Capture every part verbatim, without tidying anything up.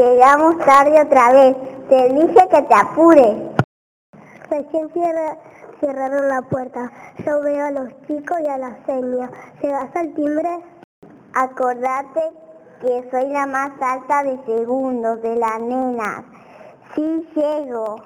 Llegamos tarde otra vez. Te dije que te apures. Recién cierra, cerraron la puerta. Yo veo a los chicos y a la señora. ¿Llegas al timbre? Acordate que soy la más alta de segundos, de las nenas. Sí llego.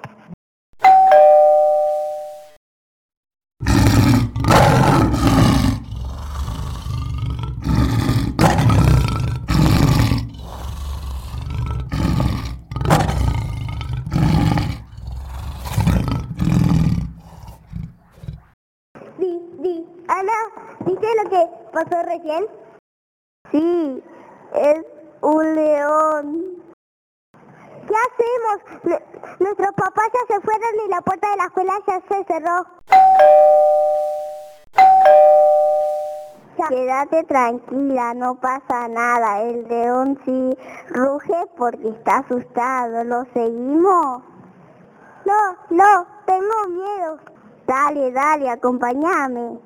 Di, di, Ana, ¿viste lo que pasó recién? Sí, es un león. ¿Qué hacemos? N- nuestros papás ya se fueron y la puerta de la escuela ya se cerró. Ya. Quédate tranquila, no pasa nada. El león sí ruge porque está asustado. ¿Lo seguimos? No, no, tengo miedo. Dale, dale, acompáñame.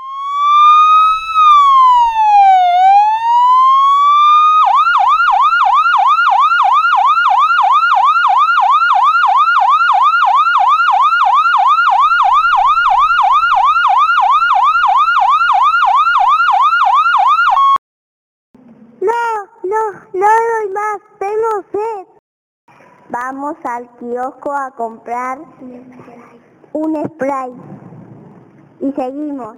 No, no, no doy más, tengo sed. Vamos al kiosco a comprar un spray. Y seguimos.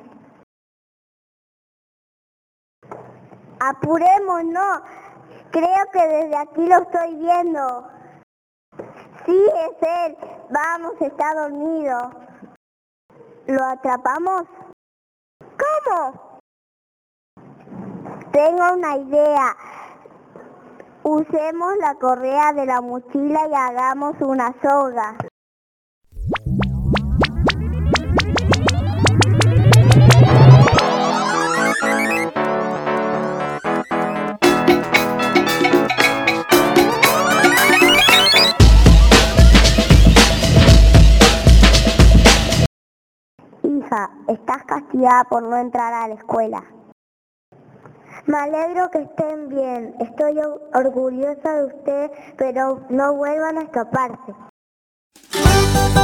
Apurémonos. Creo que desde aquí lo estoy viendo. Sí, es él. Vamos, está dormido. ¿Lo atrapamos? ¿Cómo? Tengo una idea. Usemos la correa de la mochila y hagamos una soga. Hija, estás castigada por no entrar a la escuela. Me alegro que estén bien. Estoy orgullosa de usted, pero no vuelvan a escaparse.